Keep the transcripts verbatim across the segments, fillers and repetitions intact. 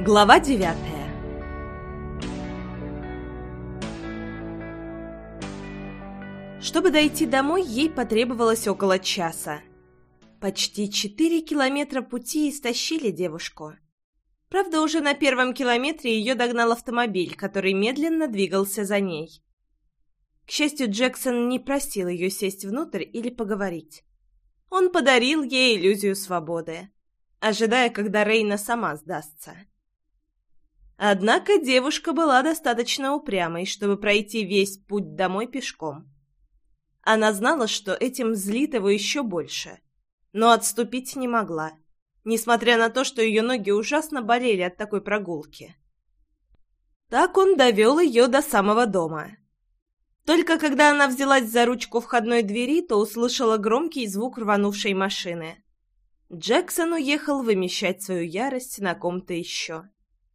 Глава девятая. Чтобы дойти домой, ей потребовалось около часа. Почти четыре километра пути истощили девушку. Правда, уже на первом километре ее догнал автомобиль, который медленно двигался за ней. К счастью, Джексон не просил ее сесть внутрь или поговорить. Он подарил ей иллюзию свободы, ожидая, когда Рейна сама сдастся. Однако девушка была достаточно упрямой, чтобы пройти весь путь домой пешком. Она знала, что этим злит его еще больше, но отступить не могла, несмотря на то, что ее ноги ужасно болели от такой прогулки. Так он довел ее до самого дома. Только когда она взялась за ручку входной двери, то услышала громкий звук рванувшей машины. Джексон уехал вымещать свою ярость на ком-то еще.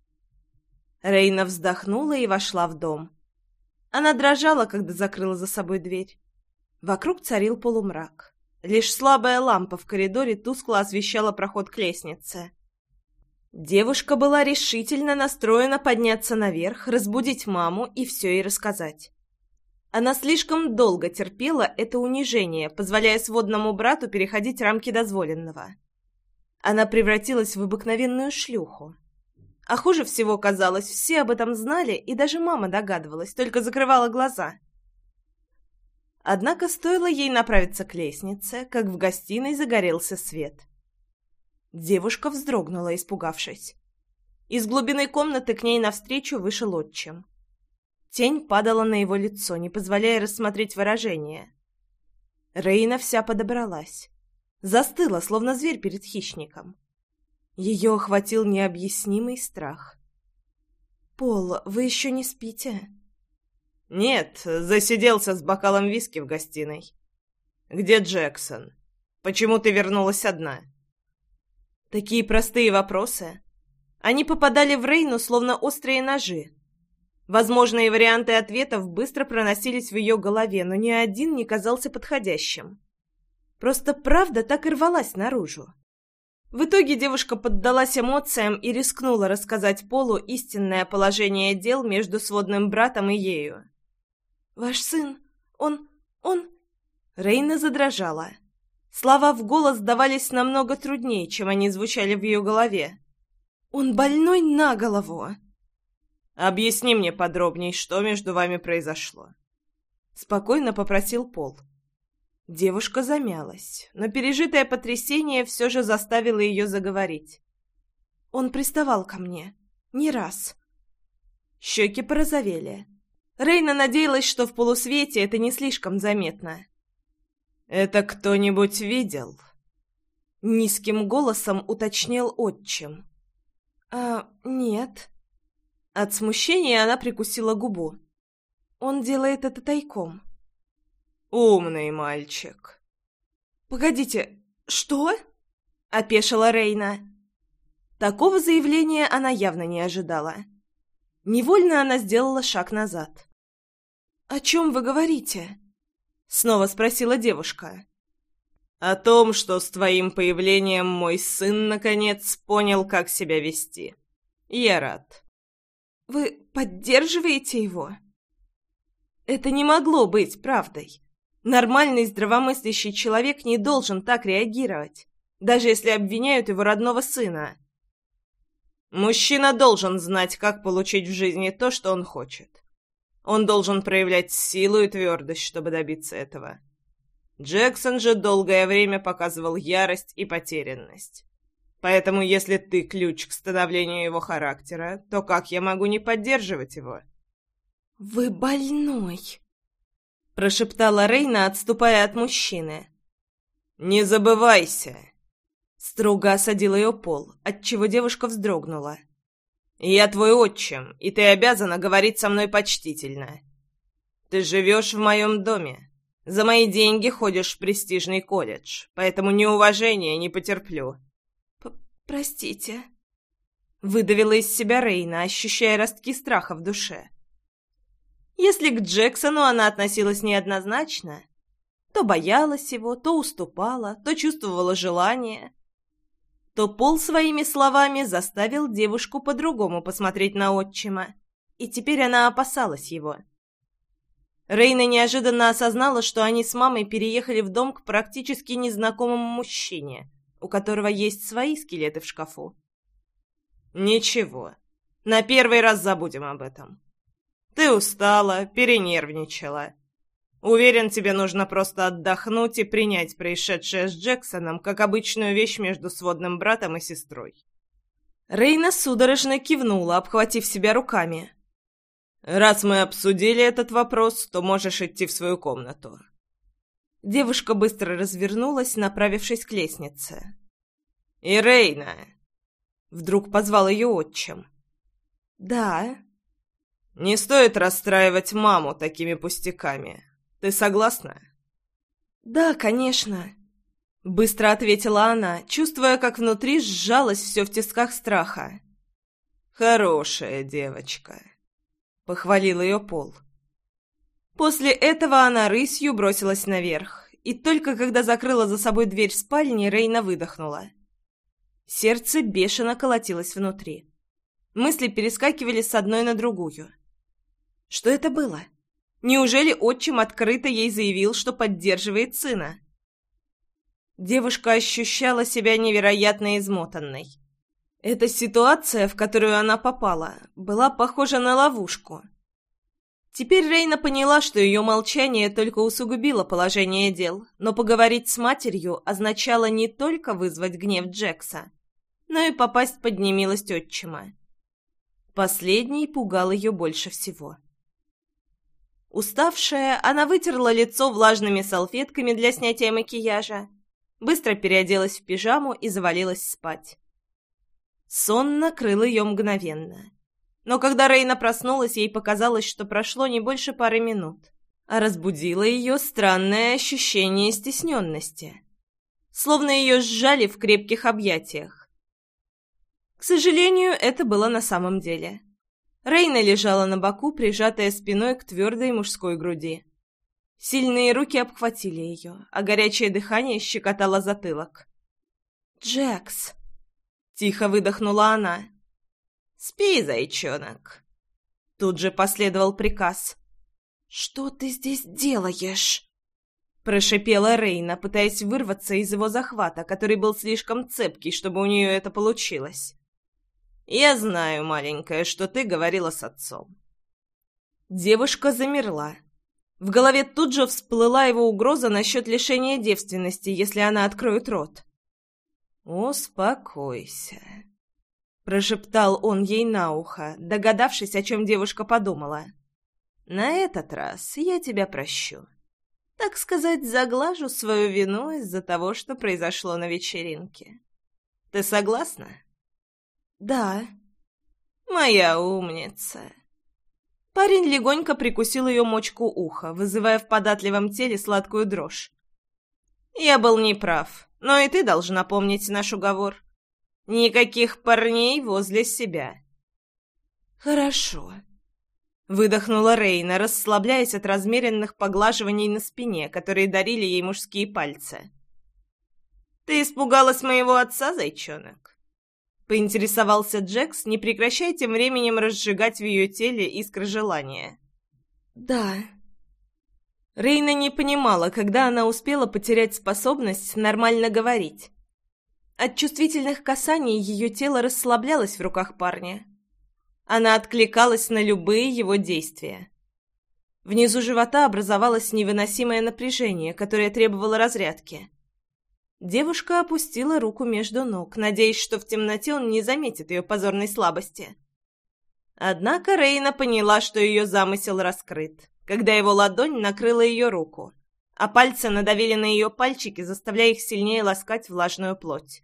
Рейна вздохнула и вошла в дом. Она дрожала, когда закрыла за собой дверь. Вокруг царил полумрак. Лишь слабая лампа в коридоре тускло освещала проход к лестнице. Девушка была решительно настроена подняться наверх, разбудить маму и все ей рассказать. Она слишком долго терпела это унижение, позволяя сводному брату переходить рамки дозволенного. Она превратилась в обыкновенную шлюху. А хуже всего, казалось, все об этом знали, и даже мама догадывалась, только закрывала глаза. Однако стоило ей направиться к лестнице, как в гостиной загорелся свет. Девушка вздрогнула, испугавшись. Из глубины комнаты к ней навстречу вышел отчим. Тень падала на его лицо, не позволяя рассмотреть выражение. Рейна вся подобралась. Застыла, словно зверь перед хищником. Ее охватил необъяснимый страх. «Пол, вы еще не спите?» «Нет, засиделся с бокалом виски в гостиной. Где Джексон? Почему ты вернулась одна?» Такие простые вопросы. Они попадали в Рейну, словно острые ножи. Возможные варианты ответов быстро проносились в ее голове, но ни один не казался подходящим. Просто правда так и рвалась наружу. В итоге девушка поддалась эмоциям и рискнула рассказать Полу истинное положение дел между сводным братом и ею. «Ваш сын, он... он...» Рейна задрожала. Слова в голос давались намного труднее, чем они звучали в ее голове. «Он больной на голову!» «Объясни мне подробней, что между вами произошло», — спокойно попросил Пол. Девушка замялась, но пережитое потрясение все же заставило ее заговорить. «Он приставал ко мне. Не раз». Щеки порозовели. Рейна надеялась, что в полусвете это не слишком заметно. «Это кто-нибудь видел?» Низким голосом уточнил отчим. «А, нет». От смущения она прикусила губу. «Он делает это тайком». «Умный мальчик». «Погодите, что?» — опешила Рейна. Такого заявления она явно не ожидала. Невольно она сделала шаг назад. «О чем вы говорите?» — снова спросила девушка. «О том, что с твоим появлением мой сын, наконец, понял, как себя вести. Я рад». «Вы поддерживаете его?» Это не могло быть правдой. Нормальный здравомыслящий человек не должен так реагировать, даже если обвиняют его родного сына. Мужчина должен знать, как получить в жизни то, что он хочет. Он должен проявлять силу и твердость, чтобы добиться этого. Джексон же долгое время показывал ярость и потерянность. Поэтому, если ты ключ к становлению его характера, то как я могу не поддерживать его?» «Вы больной», — прошептала Рейна, отступая от мужчины. «Не забывайся», — строго осадил ее Пол, отчего девушка вздрогнула. «Я твой отчим, и ты обязана говорить со мной почтительно. Ты живешь в моем доме. За мои деньги ходишь в престижный колледж, поэтому неуважения не потерплю». «Простите», — выдавила из себя Рейна, ощущая ростки страха в душе. Если к Джексону она относилась неоднозначно, то боялась его, то уступала, то чувствовала желание, то Пол своими словами заставил девушку по-другому посмотреть на отчима, и теперь она опасалась его. Рейна неожиданно осознала, что они с мамой переехали в дом к практически незнакомому мужчине, у которого есть свои скелеты в шкафу. «Ничего, на первый раз забудем об этом. Ты устала, перенервничала. Уверен, тебе нужно просто отдохнуть и принять происшедшее с Джексоном как обычную вещь между сводным братом и сестрой». Рейна судорожно кивнула, обхватив себя руками. «Раз мы обсудили этот вопрос, то можешь идти в свою комнату». Девушка быстро развернулась, направившись к лестнице. «Ирейна!» Вдруг позвал ее отчим. «Да?» «Не стоит расстраивать маму такими пустяками. Ты согласна?» «Да, конечно», — быстро ответила она, чувствуя, как внутри сжалось все в тисках страха. «Хорошая девочка», — похвалил ее Пол. После этого она рысью бросилась наверх, и только когда закрыла за собой дверь спальни, Рейна выдохнула. Сердце бешено колотилось внутри. Мысли перескакивали с одной на другую. Что это было? Неужели отчим открыто ей заявил, что поддерживает сына? Девушка ощущала себя невероятно измотанной. Эта ситуация, в которую она попала, была похожа на ловушку. Теперь Рейна поняла, что ее молчание только усугубило положение дел, но поговорить с матерью означало не только вызвать гнев Джекса, но и попасть под немилость отчима. Последний пугал ее больше всего. Уставшая, она вытерла лицо влажными салфетками для снятия макияжа, быстро переоделась в пижаму и завалилась спать. Сон накрыл ее мгновенно. Но когда Рейна проснулась, ей показалось, что прошло не больше пары минут, а разбудило ее странное ощущение стесненности. Словно ее сжали в крепких объятиях. К сожалению, это было на самом деле. Рейна лежала на боку, прижатая спиной к твердой мужской груди. Сильные руки обхватили ее, а горячее дыхание щекотало затылок. «Джекс!» — тихо выдохнула она. «Спи, зайчонок!» Тут же последовал приказ. «Что ты здесь делаешь?» Прошипела Рейна, пытаясь вырваться из его захвата, который был слишком цепкий, чтобы у нее это получилось. «Я знаю, маленькая, что ты говорила с отцом». Девушка замерла. В голове тут же всплыла его угроза насчет лишения девственности, если она откроет рот. «Успокойся», — прошептал он ей на ухо, догадавшись, о чем девушка подумала. «На этот раз я тебя прощу. Так сказать, заглажу свою вину из-за того, что произошло на вечеринке. Ты согласна?» «Да». «Моя умница». Парень легонько прикусил ее мочку уха, вызывая в податливом теле сладкую дрожь. «Я был неправ, но и ты должна помнить наш уговор. Никаких парней возле себя». «Хорошо», — выдохнула Рейна, расслабляясь от размеренных поглаживаний на спине, которые дарили ей мужские пальцы. «Ты испугалась моего отца, зайчонок?» — поинтересовался Джекс, не прекращая тем временем разжигать в ее теле искры желания. «Да». Рейна не понимала, когда она успела потерять способность нормально говорить. От чувствительных касаний ее тело расслаблялось в руках парня. Она откликалась на любые его действия. Внизу живота образовалось невыносимое напряжение, которое требовало разрядки. Девушка опустила руку между ног, надеясь, что в темноте он не заметит ее позорной слабости. Однако Рейна поняла, что ее замысел раскрыт, когда его ладонь накрыла ее руку, а пальцы надавили на ее пальчики, заставляя их сильнее ласкать влажную плоть.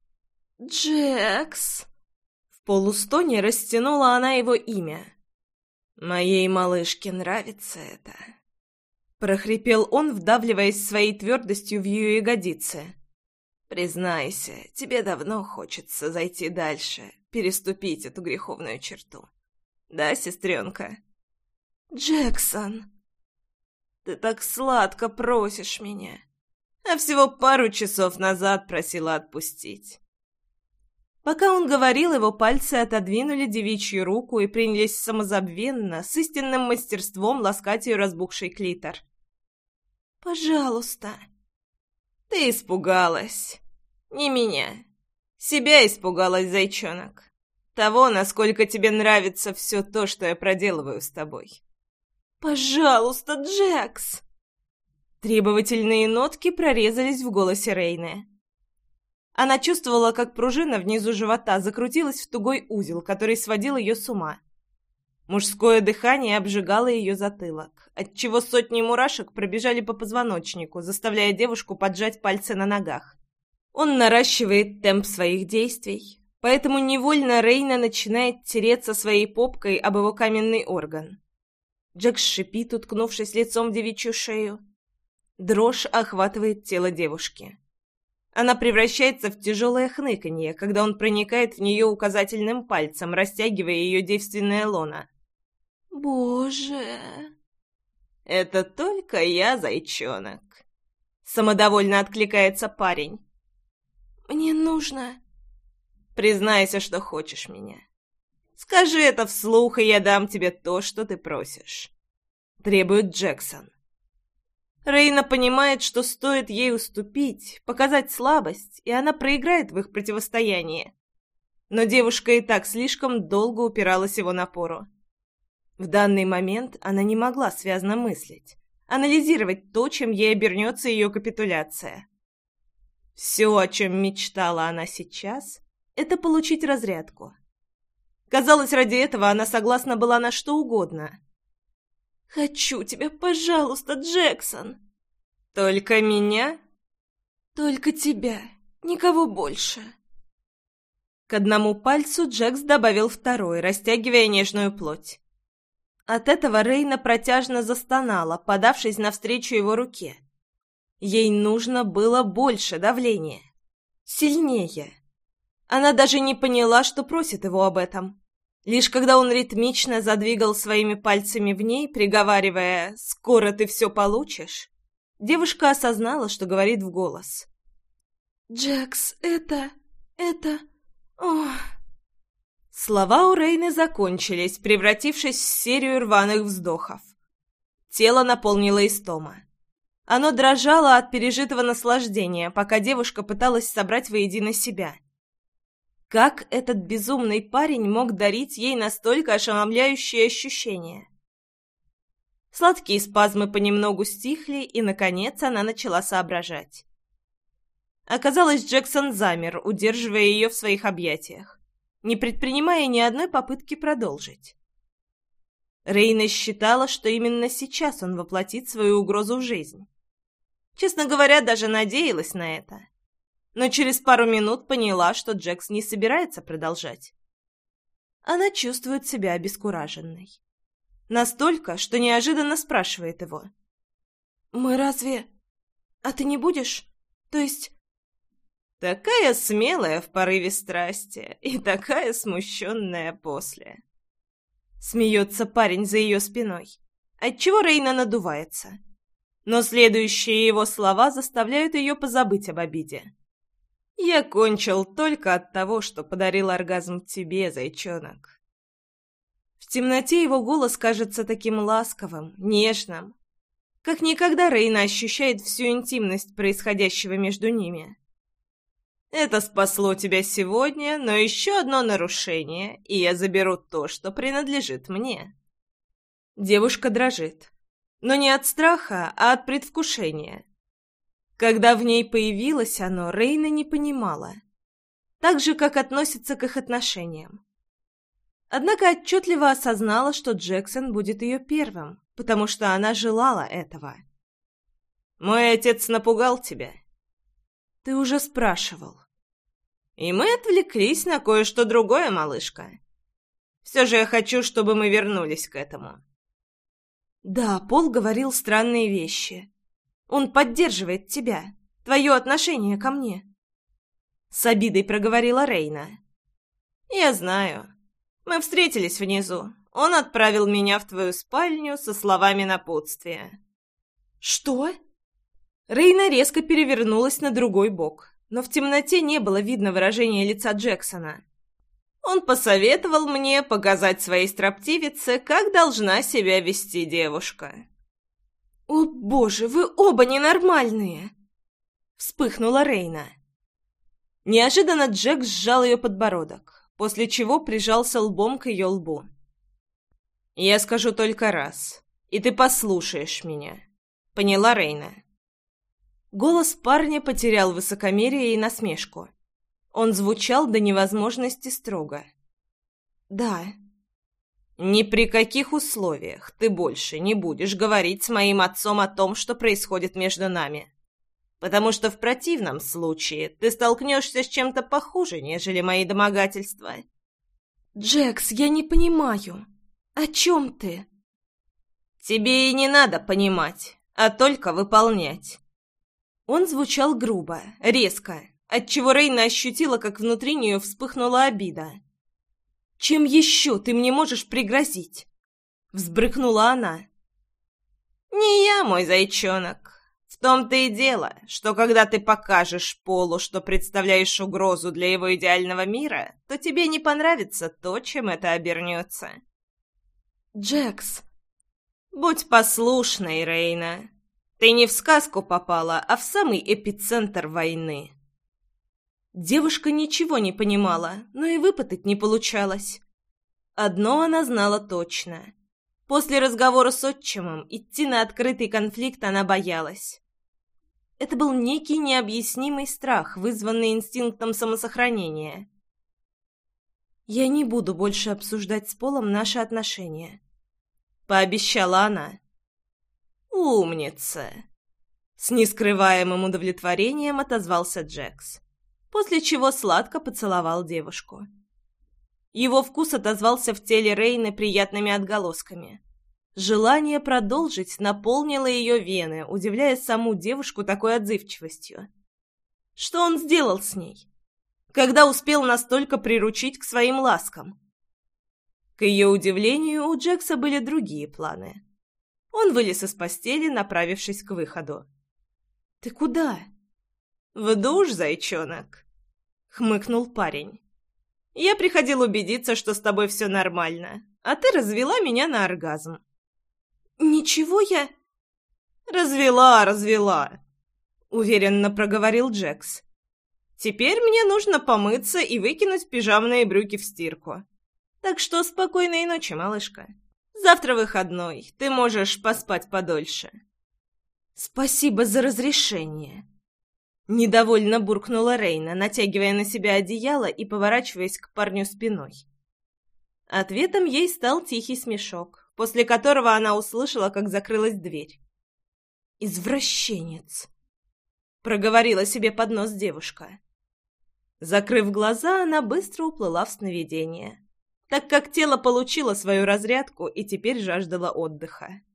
«Джекс!» В полустоне растянула она его имя. «Моей малышке нравится это», — прохрипел он, вдавливаясь своей твердостью в ее ягодицы. «Признайся, тебе давно хочется зайти дальше, переступить эту греховную черту. Да, сестренка?» «Джексон, ты так сладко просишь меня, а всего пару часов назад просила отпустить. Пока он говорил, его пальцы отодвинули девичью руку и принялись самозабвенно, с истинным мастерством ласкать ее разбухший клитор. «Пожалуйста». «Ты испугалась. Не меня. Себя испугалась, зайчонок. Того, насколько тебе нравится все то, что я проделываю с тобой». «Пожалуйста, Джекс!» Требовательные нотки прорезались в голосе Рейны. Она чувствовала, как пружина внизу живота закрутилась в тугой узел, который сводил ее с ума. Мужское дыхание обжигало ее затылок, отчего сотни мурашек пробежали по позвоночнику, заставляя девушку поджать пальцы на ногах. Он наращивает темп своих действий, поэтому невольно Рейна начинает тереться своей попкой об его каменный орган. Джекс шипит, уткнувшись лицом в девичью шею. Дрожь охватывает тело девушки. Она превращается в тяжелое хныканье, когда он проникает в нее указательным пальцем, растягивая ее девственное лоно. «Боже!» «Это только я, зайчонок!» Самодовольно откликается парень. «Мне нужно...» «Признайся, что хочешь меня. Скажи это вслух, и я дам тебе то, что ты просишь», — требует Джексон. Рейна понимает, что стоит ей уступить, показать слабость, и она проиграет в их противостоянии. Но девушка и так слишком долго упиралась его напору. В данный момент она не могла связно мыслить, анализировать то, чем ей обернется ее капитуляция. Все, о чем мечтала она сейчас, это получить разрядку. Казалось, ради этого она согласна была на что угодно. «Хочу тебя, пожалуйста, Джексон!» «Только меня?» «Только тебя, никого больше!» К одному пальцу Джекс добавил второй, растягивая нежную плоть. От этого Рейна протяжно застонала, подавшись навстречу его руке. Ей нужно было больше давления. Сильнее. Она даже не поняла, что просит его об этом. Лишь когда он ритмично задвигал своими пальцами в ней, приговаривая «Скоро ты все получишь», девушка осознала, что говорит в голос. «Джекс, это... это... ох...» Слова у Рейны закончились, превратившись в серию рваных вздохов. Тело наполнило истома. Оно дрожало от пережитого наслаждения, пока девушка пыталась собрать воедино себя. Как этот безумный парень мог дарить ей настолько ошеломляющие ощущения? Сладкие спазмы понемногу стихли, и, наконец, она начала соображать. Оказалось, Джексон замер, удерживая ее в своих объятиях, не предпринимая ни одной попытки продолжить. Рейна считала, что именно сейчас он воплотит свою угрозу в жизнь. Честно говоря, даже надеялась на это. Но через пару минут поняла, что Джекс не собирается продолжать. Она чувствует себя обескураженной. Настолько, что неожиданно спрашивает его. «Мы разве... А ты не будешь? То есть...» Такая смелая в порыве страсти и такая смущенная после. Смеется парень за ее спиной, отчего Рейна надувается. Но следующие его слова заставляют ее позабыть об обиде. «Я кончил только от того, что подарил оргазм тебе, зайчонок». В темноте его голос кажется таким ласковым, нежным. Как никогда Рейна ощущает всю интимность происходящего между ними. «Это спасло тебя сегодня, но еще одно нарушение, и я заберу то, что принадлежит мне». Девушка дрожит. Но не от страха, а от предвкушения. Когда в ней появилось оно, Рейна не понимала. Так же, как относится к их отношениям. Однако отчетливо осознала, что Джексон будет ее первым, потому что она желала этого. «Мой отец напугал тебя?» «Ты уже спрашивал». «И мы отвлеклись на кое-что другое, малышка. Все же я хочу, чтобы мы вернулись к этому». «Да, Пол говорил странные вещи. Он поддерживает тебя, твое отношение ко мне». С обидой проговорила Рейна. «Я знаю. Мы встретились внизу. Он отправил меня в твою спальню со словами напутствия». «Что?» Рейна резко перевернулась на другой бок. но в темноте не было видно выражения лица Джексона. Он посоветовал мне показать своей строптивице, как должна себя вести девушка. «О, боже, вы оба ненормальные!» — вспыхнула Рейна. Неожиданно Джекс сжал ее подбородок, после чего прижался лбом к ее лбу. «Я скажу только раз, и ты послушаешь меня. Поняла, Рейна?» Голос парня потерял высокомерие и насмешку. Он звучал до невозможности строго. «Да». «Ни при каких условиях ты больше не будешь говорить с моим отцом о том, что происходит между нами. Потому что в противном случае ты столкнешься с чем-то похуже, нежели мои домогательства». «Джекс, я не понимаю. О чем ты?» «Тебе и не надо понимать, а только выполнять». Он звучал грубо, резко, отчего Рейна ощутила, как внутри нее вспыхнула обида. «Чем еще ты мне можешь пригрозить?» — взбрыкнула она. «Не я, мой зайчонок. В том-то и дело, что когда ты покажешь Полу, что представляешь угрозу для его идеального мира, то тебе не понравится то, чем это обернется». «Джекс...» «Будь послушной, Рейна. Ты не в сказку попала, а в самый эпицентр войны». Девушка ничего не понимала, но и выпытать не получалось. Одно она знала точно. После разговора с отчимом идти на открытый конфликт она боялась. Это был некий необъяснимый страх, вызванный инстинктом самосохранения. «Я не буду больше обсуждать с Полом наши отношения», — пообещала она. «Умница!» С нескрываемым удовлетворением отозвался Джекс, после чего сладко поцеловал девушку. Его вкус отозвался в теле Рейны приятными отголосками. Желание продолжить наполнило ее вены, удивляя саму девушку такой отзывчивостью. Что он сделал с ней? Когда успел настолько приручить к своим ласкам? К ее удивлению, у Джекса были другие планы. Он вылез из постели, направившись к выходу. «Ты куда?» «В душ, зайчонок», — хмыкнул парень. «Я приходил убедиться, что с тобой все нормально, а ты развела меня на оргазм». «Ничего я...» «Развела, развела», — уверенно проговорил Джекс. «Теперь мне нужно помыться и выкинуть пижамные брюки в стирку. Так что спокойной ночи, малышка. Завтра выходной, ты можешь поспать подольше». «Спасибо за разрешение», — недовольно буркнула Рейна, натягивая на себя одеяло и поворачиваясь к парню спиной. Ответом ей стал тихий смешок, после которого она услышала, как закрылась дверь. «Извращенец», — проговорила себе под нос девушка. Закрыв глаза, она быстро уплыла в сновидение, так как тело получило свою разрядку и теперь жаждало отдыха.